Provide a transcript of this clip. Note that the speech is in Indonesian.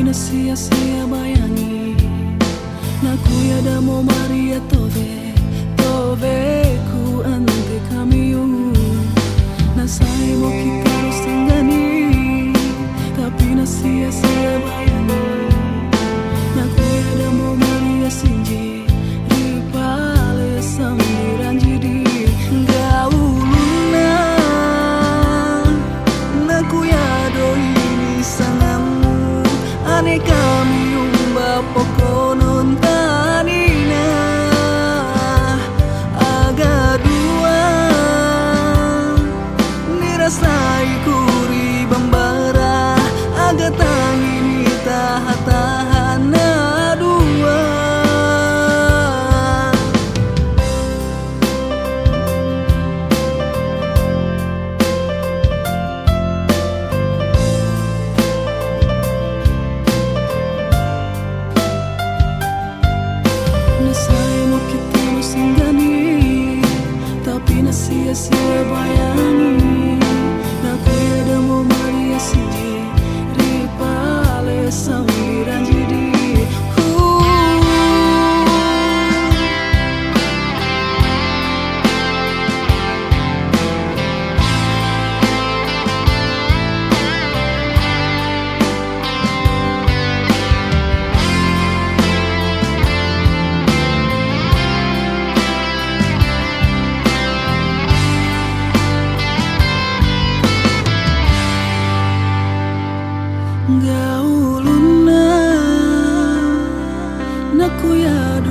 na sia-sia bayangi na kuya da mo Maria tove ku ante kami na sai mo kita harus tenggani tapi na sia-sia bayangi na kuya da mo Maria sinji ripale sambiran jidi gauluna na kuya do ini sangamu ane kami umba pokonon tanina aga dua nirasai kuri bambara aga tangini tahan na dua saya mau kita singgani tapi na sia-sia bayangi na kuya da mo Maria sinji ripale sambiran jidi gauluna na kuya